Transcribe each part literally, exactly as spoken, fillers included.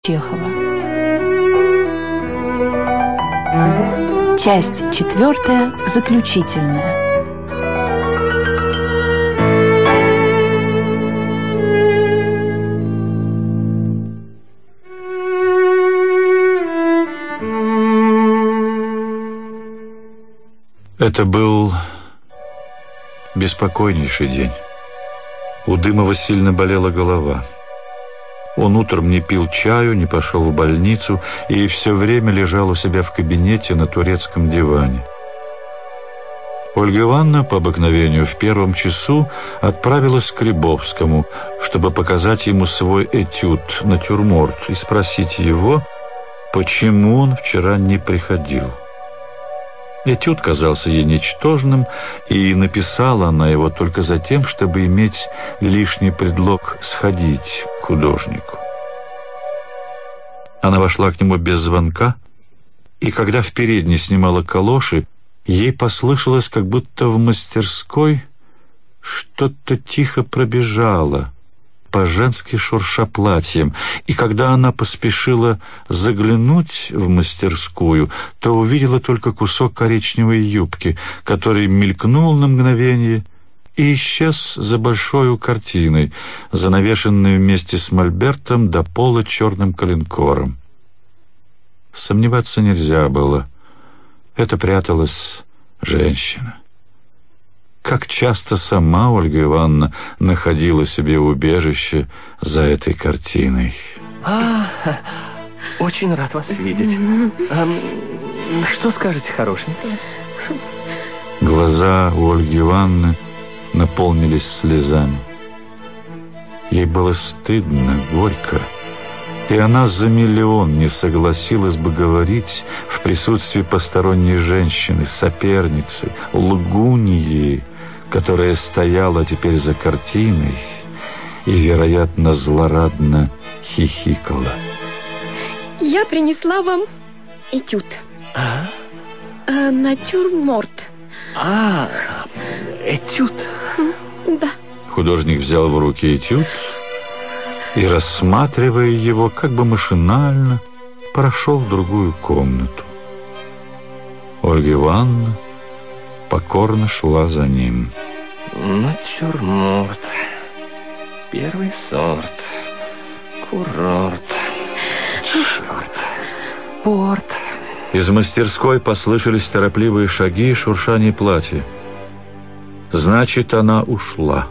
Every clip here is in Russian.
Чехова. Часть четвертая, заключительная. Это был беспокойнейший день. У Дымова сильно болела голова. Он утром не пил чаю, не пошел в больницу и все время лежал у себя в кабинете на турецком диване. Ольга Ивановна по обыкновению в первом часу отправилась к Рябовскому, чтобы показать ему свой этюд «Натюрморт» и спросить его, почему он вчера не приходил. Этюд казался ей ничтожным, и написала она его только за тем, чтобы иметь лишний предлог сходить к художнику. Она вошла к нему без звонка, и когда в передней снимала калоши, ей послышалось, как будто в мастерской что-то тихо пробежало, по-женски шурша платьем, и когда она поспешила заглянуть в мастерскую, то увидела только кусок коричневой юбки, который мелькнул на мгновение и исчез за большой картиной, занавешенной вместе с мольбертом до пола черным коленкором. Сомневаться нельзя было. Это пряталась женщина. Как часто сама Ольга Ивановна находила себе убежище за этой картиной. А, очень рад вас видеть. А, что скажете хорошенького? Глаза у Ольги Ивановны наполнились слезами. Ей было стыдно, горько, и она за миллион не согласилась бы говорить в присутствии посторонней женщины, соперницы, лгуньи, которая стояла теперь за картиной и, вероятно, злорадно хихикала. Я принесла вам этюд. А? Э, натюрморт. А, этюд? Да. Художник взял в руки этюд и, рассматривая его, как бы машинально, прошел в другую комнату. Ольга Ивановна покорно шла за ним. Натюрморт. Первый сорт. Курорт. Черт. Порт. Из мастерской послышались торопливые шаги и шуршание платья. Значит, она ушла.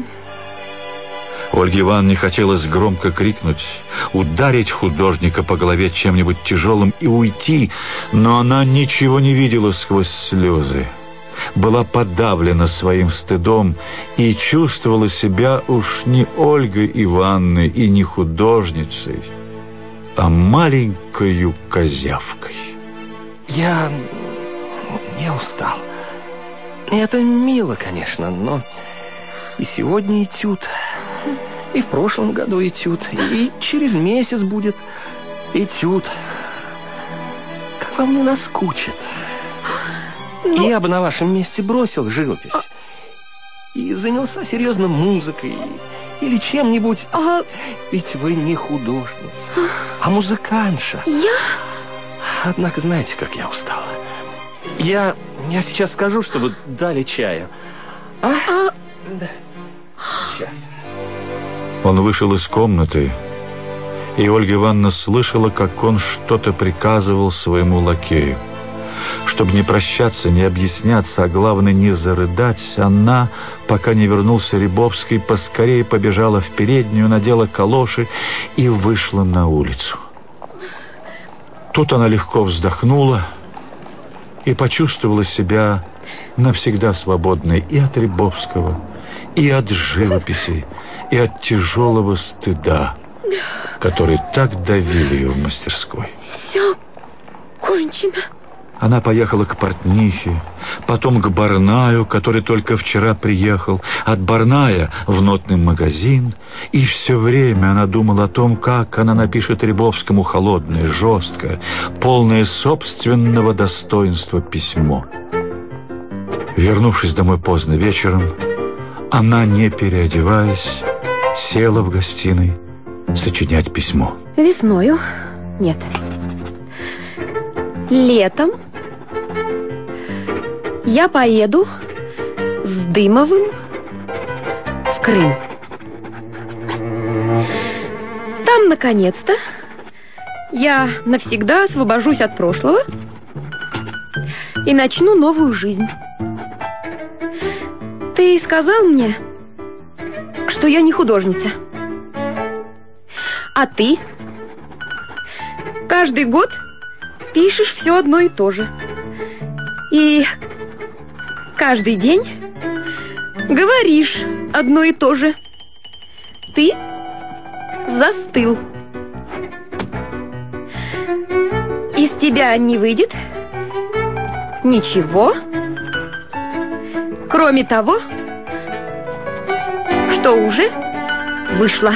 Ольге Ивановне хотелось громко крикнуть, ударить художника по голове чем-нибудь тяжелым и уйти, но она ничего не видела сквозь слезы, была подавлена своим стыдом и чувствовала себя уж не Ольгой Ивановной и не художницей, а маленькою козявкой. Я... я устал. Это мило, конечно, но и сегодня этюд, и в прошлом году этюд, и через месяц будет этюд. Как вам не наскучит? Но... Я бы на вашем месте бросил живопись а... и занялся серьезно музыкой или чем-нибудь. А... Ведь вы не художница, а музыкантша. Я? Однако знаете, как я устала. Я, я сейчас скажу, чтобы дали чаю. А? А... Да. Сейчас. Он вышел из комнаты, и Ольга Ивановна слышала, как он что-то приказывал своему лакею. Чтобы не прощаться, не объясняться, а главное не зарыдать, она, пока не вернулся Рябовский, поскорее побежала в переднюю, надела калоши и вышла на улицу. Тут она легко вздохнула и почувствовала себя навсегда свободной и от Рябовского, и от живописи, и от тяжелого стыда, который так давил ее в мастерской. Все кончено. Она поехала к портнихе, потом к Барнаю, который только вчера приехал, от Барная в нотный магазин, и все время она думала о том, как она напишет Рябовскому холодное, жесткое, полное собственного достоинства письмо. Вернувшись домой поздно вечером, она, не переодеваясь, села в гостиной сочинять письмо. Весною. Нет. Летом я поеду с Дымовым в Крым. Там, наконец-то, я навсегда освобожусь от прошлого и начну новую жизнь. Ты сказал мне, что я не художница. А ты каждый год пишешь все одно и то же. И каждый день говоришь одно и то же. Ты застыл. Из тебя не выйдет ничего, кроме того, что уже вышло.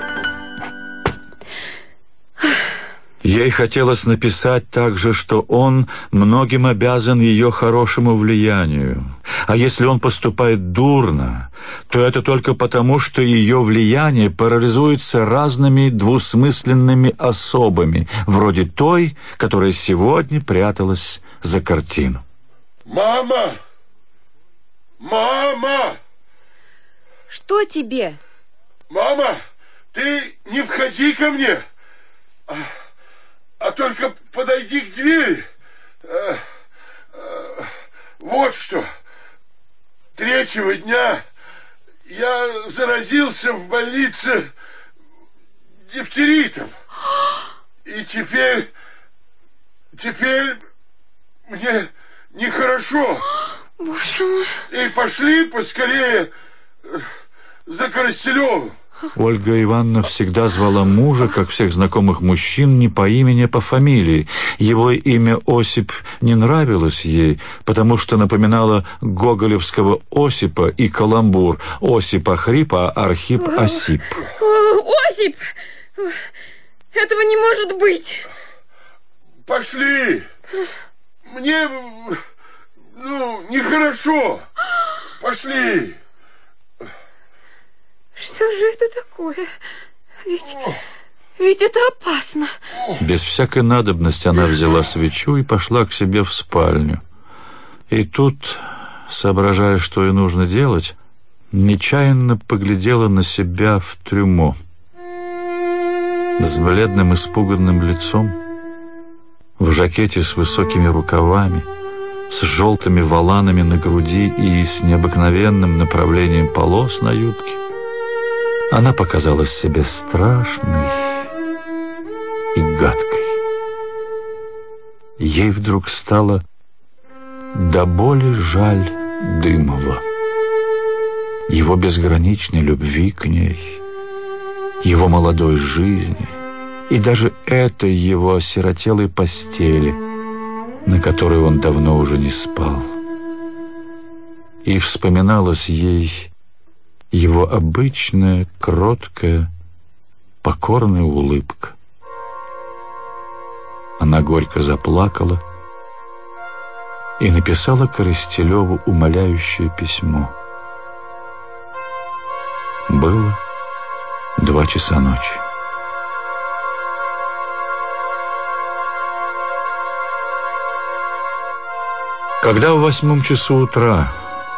Ей хотелось написать также, что он многим обязан ее хорошему влиянию. А если он поступает дурно, то это только потому, что ее влияние парализуется разными двусмысленными особами, вроде той, которая сегодня пряталась за картину. Мама! Мама! Что тебе? Мама, ты не входи ко мне, а, а только подойди к двери. А, а, вот что. Третьего дня я заразился в больнице дифтеритом. И теперь, теперь мне нехорошо. Боже мой. И пошли поскорее за Коростелевым. Ольга Ивановна всегда звала мужа, как всех знакомых мужчин, не по имени, а по фамилии. Его имя Осип не нравилось ей, потому что напоминало гоголевского Осипа и каламбур. Осип Охрип, а Архип Осип. Осип! Этого не может быть! Пошли! Мне, ну, нехорошо. Пошли! Что же это такое? Ведь, ведь это опасно. Без всякой надобности она взяла свечу и пошла к себе в спальню. И тут, соображая, что ей нужно делать, нечаянно поглядела на себя в трюмо. С бледным испуганным лицом, в жакете с высокими рукавами, с желтыми воланами на груди и с необыкновенным направлением полос на юбке, она показалась себе страшной и гадкой. Ей вдруг стало до боли жаль Дымова, его безграничной любви к ней, его молодой жизни и даже этой его осиротелой постели, на которой он давно уже не спал. И вспоминалась ей его обычная, кроткая, покорная улыбка. Она горько заплакала и написала Коростелеву умоляющее письмо. Было два часа ночи. Когда в восьмом часу утра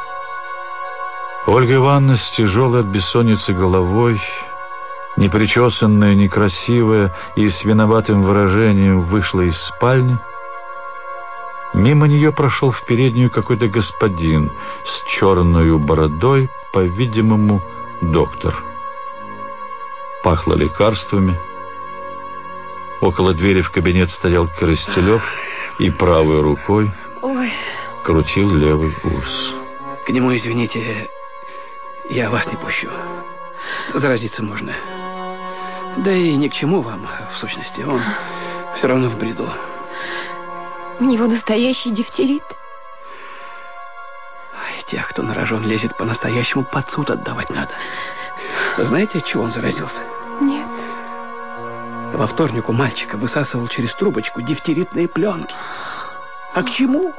Ольга Ивановна с тяжелой от бессонницы головой, непричесанная, некрасивая и с виноватым выражением вышла из спальни, мимо нее прошел в переднюю какой-то господин с черной бородой, по-видимому, доктор. Пахло лекарствами. Около двери в кабинет стоял Коростелев и правой рукой Ой. крутил левый ус. К нему, извините, я вас не пущу. Заразиться можно. Да и ни к чему вам, в сущности. Он все равно в бреду. У него настоящий дифтерит. Ай, тех, кто на рожон лезет, по-настоящему под суд отдавать надо. Знаете, от чего он заразился? Нет. Во вторник у мальчика высасывал через трубочку дифтеритные пленки. А к чему?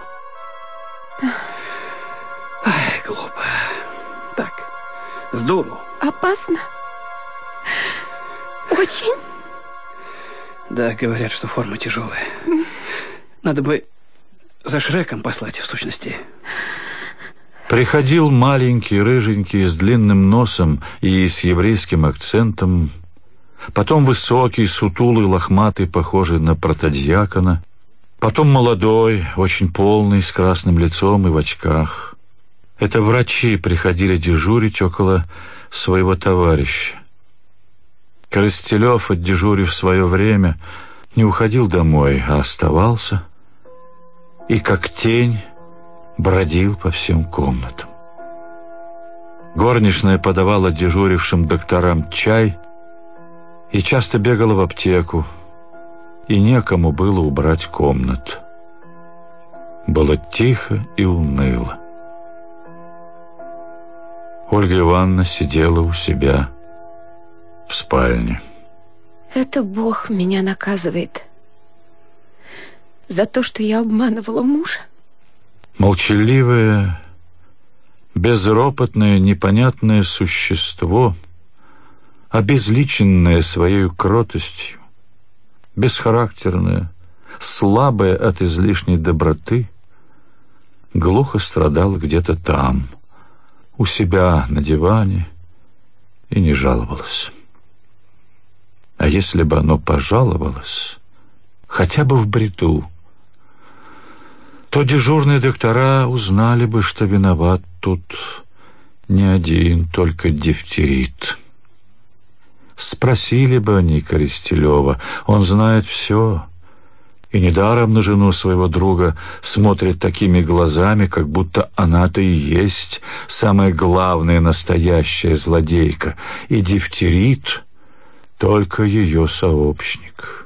Ай, глупо. Так, с дуру. Опасно? Очень? Да, говорят, что форма тяжелая. Надо бы за Шреком послать, в сущности. Приходил маленький, рыженький, с длинным носом и с еврейским акцентом. Потом высокий, сутулый, лохматый, похожий на протодиакона. Потом молодой, очень полный, с красным лицом и в очках. Это врачи приходили дежурить около своего товарища. Коростелев, отдежурив свое время, не уходил домой, а оставался и, как тень, бродил по всем комнатам. Горничная подавала дежурившим докторам чай и часто бегала в аптеку, и некому было убрать комнат. Было тихо и уныло. Ольга Ивановна сидела у себя в спальне. Это Бог меня наказывает за то, что я обманывала мужа. Молчаливое, безропотное, непонятное существо, обезличенное своей кротостью, бесхарактерное, слабое от излишней доброты, глухо страдало где-то там, у себя на диване, и не жаловалось. А если бы оно пожаловалось, хотя бы в бреду, то дежурные доктора узнали бы, что виноват тут не один, только дифтерит. Спросили бы они Коростелева, он знает все, и недаром на жену своего друга смотрит такими глазами, как будто она-то и есть самая главная настоящая злодейка, и дифтерит только ее сообщник.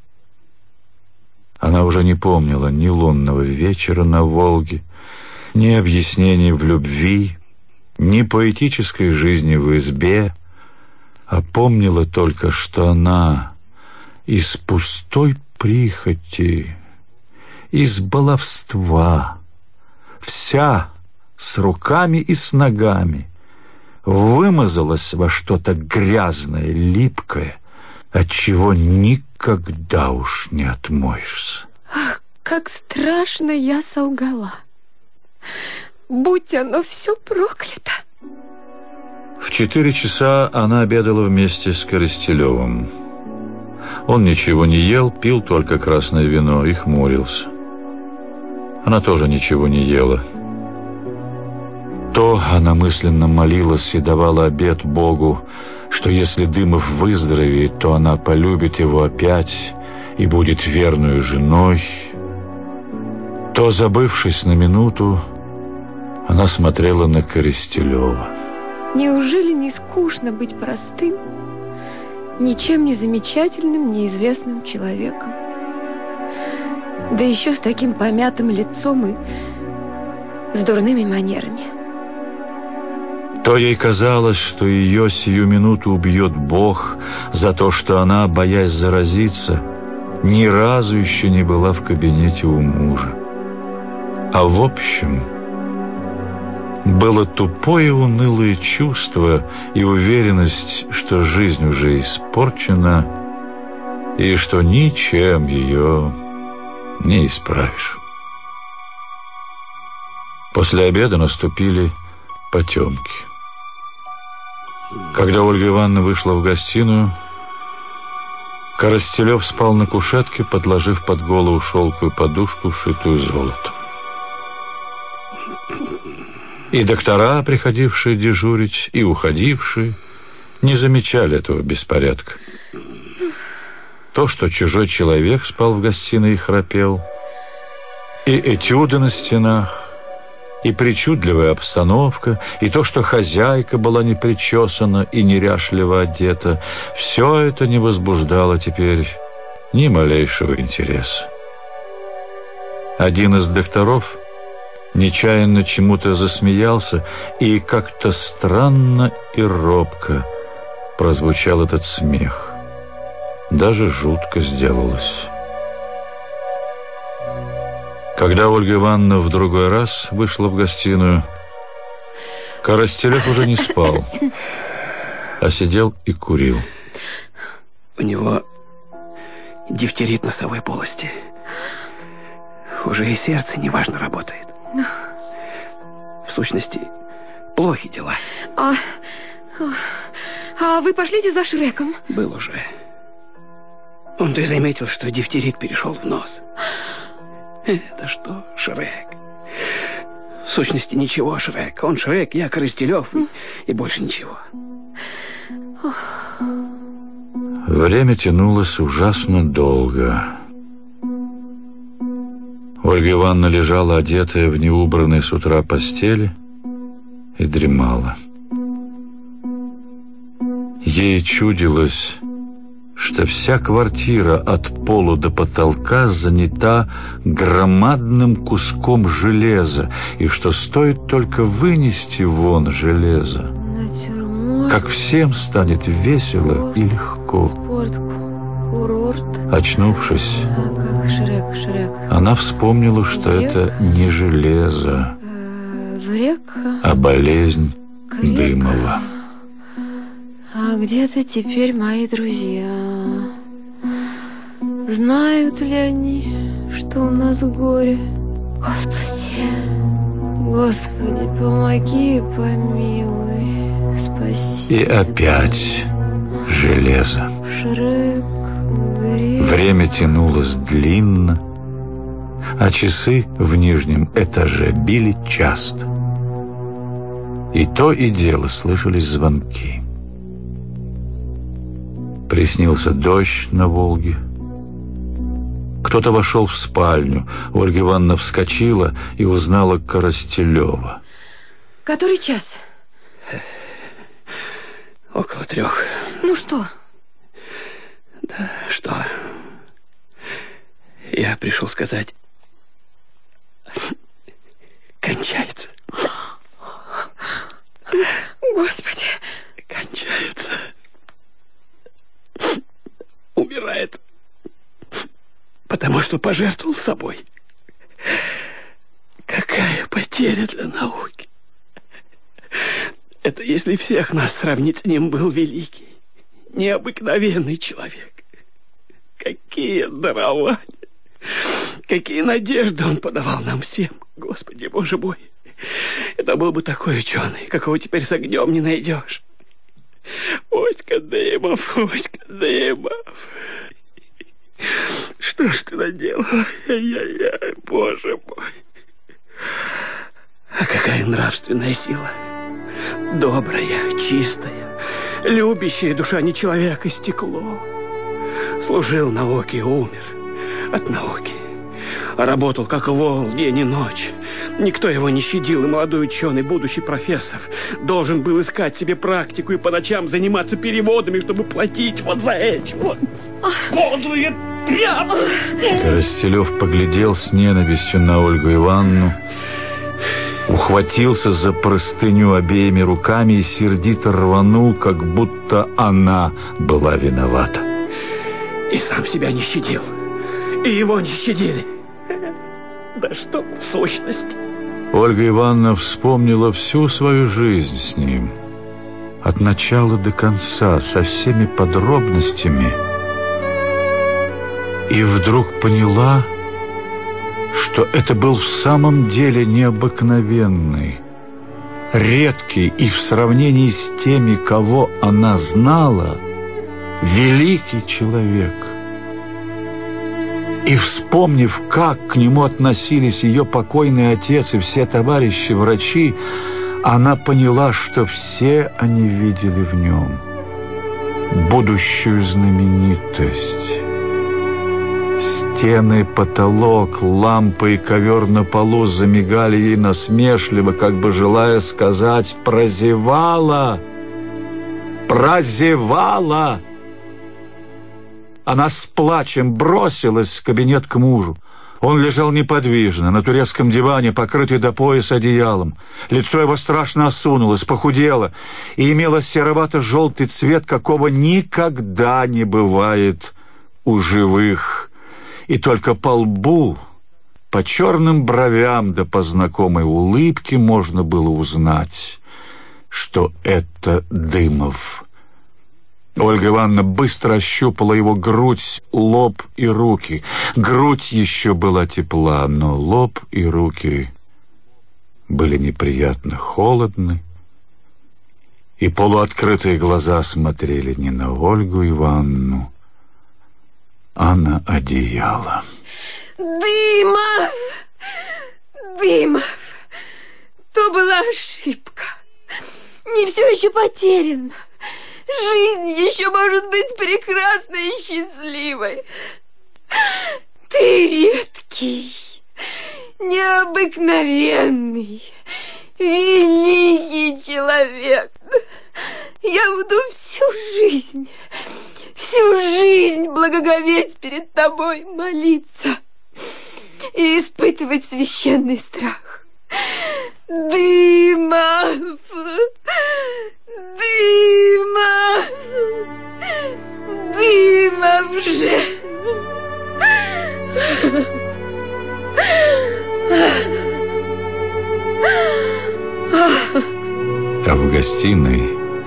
Она уже не помнила ни лунного вечера на Волге, ни объяснений в любви, ни поэтической жизни в избе, а помнила только, что она из пустой прихоти, из баловства, вся с руками и с ногами, вымазалась во что-то грязное, липкое, от чего никогда уж не отмоешься. Ах, как страшно я солгала. Будь оно все проклято. В четыре часа она обедала вместе с Коростелевым. Он ничего не ел, пил только красное вино и хмурился. Она тоже ничего не ела. То она мысленно молилась и давала обет Богу, что если Дымов выздоровеет, то она полюбит его опять и будет верную женой. То, забывшись на минуту, она смотрела на Коростелева. Неужели не скучно быть простым, ничем не замечательным, неизвестным человеком? Да еще с таким помятым лицом и с дурными манерами. То ей казалось, что ее сию минуту убьет Бог за то, что она, боясь заразиться, ни разу еще не была в кабинете у мужа. А в общем, было тупое унылое чувство и уверенность, что жизнь уже испорчена и что ничем ее не исправишь. После обеда наступили потемки. Когда Ольга Ивановна вышла в гостиную, Коростелев спал на кушетке, подложив под голову шелковую подушку, шитую золотом. И доктора, приходившие дежурить, и уходившие, не замечали этого беспорядка. То, что чужой человек спал в гостиной и храпел, и этюды на стенах, и причудливая обстановка, и то, что хозяйка была не причесана и неряшливо одета, все это не возбуждало теперь ни малейшего интереса. Один из докторов нечаянно чему-то засмеялся, и как-то странно и робко прозвучал этот смех. Даже жутко сделалось. Когда Ольга Ивановна в другой раз вышла в гостиную, Коростелев уже не спал, а сидел и курил. У него дифтерит носовой полости. Уже и сердце неважно работает. Но... В сущности, плохи дела. А, а вы пошлите за Шреком? Был уже. Он-то и заметил, что дифтерит перешел в нос. Это что, Шрек? В сущности, ничего, Шрек. Он Шрек, я Коростелев, и, и больше ничего. Время тянулось ужасно долго. Ольга Ивановна лежала, одетая в неубранной с утра постели, и дремала. Ей чудилось, что вся квартира от пола до потолка занята громадным куском железа, и что стоит только вынести вон железо, Натюрморт, как всем станет весело и легко. Спорт, курорт. Очнувшись, А, как Шрек, Шрек. она вспомнила, что Врек. это не железо, Э, Врек. а болезнь Крек. Дымова. А где-то теперь мои друзья. Знают ли они, что у нас горе? Господи, Господи, помоги, помилуй, спаси. И опять железо. Шрек, грех. Время тянулось длинно, а часы в нижнем этаже били часто. И то и дело слышались звонки. Приснился дождь на Волге. Кто-то вошел в спальню. Ольга Ивановна вскочила и узнала Коростелева. Который час? Около трех. Ну что? Да что? Я пришел сказать, кончается. Господи. Кончается. Умирает. Потому что пожертвовал собой. Какая потеря для науки. Это если всех нас сравнить с ним, был великий, необыкновенный человек. Какие дарования, какие надежды он подавал нам всем. Господи, Боже мой, это был бы такой ученый, какого теперь с огнем не найдешь. Оська Дымов, Оська Дымов. Что ж ты наделал? Ай-яй-яй, Боже мой. А какая нравственная сила. Добрая, чистая, любящая душа не человека, стекло. Служил науке и умер от науки. А работал как вол день и ночь. Никто его не щадил, и молодой ученый, будущий профессор, должен был искать себе практику и по ночам заниматься переводами, чтобы платить вот за эти вот подлые тряпки. Коростелев поглядел с ненавистью на Ольгу Ивановну, ухватился за простыню обеими руками и сердито рванул, как будто она была виновата. И сам себя не щадил, и его не щадили. Да что в сущности? Ольга Ивановна вспомнила всю свою жизнь с ним, от начала до конца, со всеми подробностями, и вдруг поняла, что это был в самом деле необыкновенный, редкий и в сравнении с теми, кого она знала, великий человек. И, вспомнив, как к нему относились ее покойный отец и все товарищи-врачи, она поняла, что все они видели в нем будущую знаменитость. Стены, потолок, лампы и ковер на полу замигали ей насмешливо, как бы желая сказать: «Прозевала! Прозевала!» Она с плачем бросилась в кабинет к мужу. Он лежал неподвижно, на турецком диване, покрытый до пояса одеялом. Лицо его страшно осунулось, похудело и имело серовато-желтый цвет, какого никогда не бывает у живых. И только по лбу, по черным бровям да по знакомой улыбке можно было узнать, что это Дымов. Ольга Ивановна быстро ощупала его грудь, лоб и руки. Грудь еще была тепла, но лоб и руки были неприятно холодны, и полуоткрытые глаза смотрели не на Ольгу Ивановну, а на одеяло. Дымов! Дымов! То была ошибка. Не все еще потеряно. Жизнь еще может быть прекрасной и счастливой. Ты редкий, необыкновенный, великий человек. Я буду всю жизнь, всю жизнь благоговеть перед тобой, молиться и испытывать священный страх. Дымов! Дымов! Дымов же! А в гостиной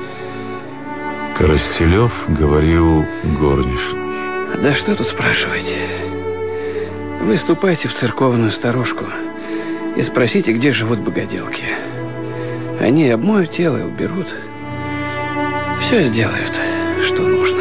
Коростелев говорил горничной. Да что тут спрашивать? Вы ступайте в церковную сторожку и спросите, где живут богоделки. Они обмоют тело и уберут. Все сделают, что нужно.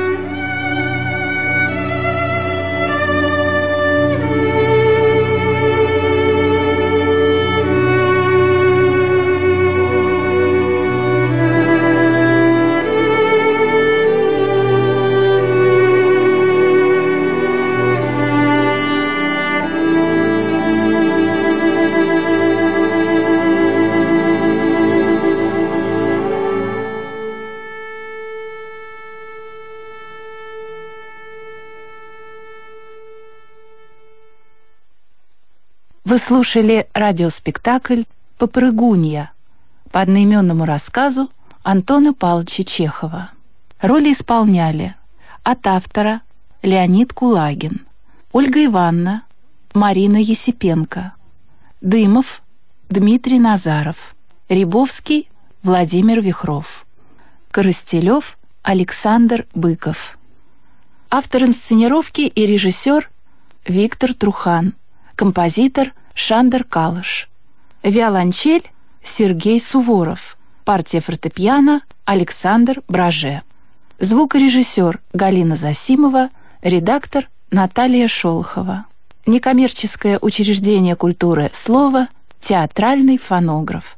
Вы слушали радиоспектакль «Попрыгунья» по одноименному рассказу Антона Павловича Чехова. Роли исполняли от автора Леонид Кулагин, Ольга Ивановна Марина Есипенко, Дымов Дмитрий Назаров, Рябовский Владимир Вихров, Коростелев Александр Быков. Автор инсценировки и режиссер Виктор Трухан, композитор Шандер Калыш, виолончель Сергей Суворов, партия фортепиано Александр Браже, звукорежиссер Галина Засимова, редактор Наталья Шолохова. Некоммерческое учреждение культуры «Слово», театральный фонограф.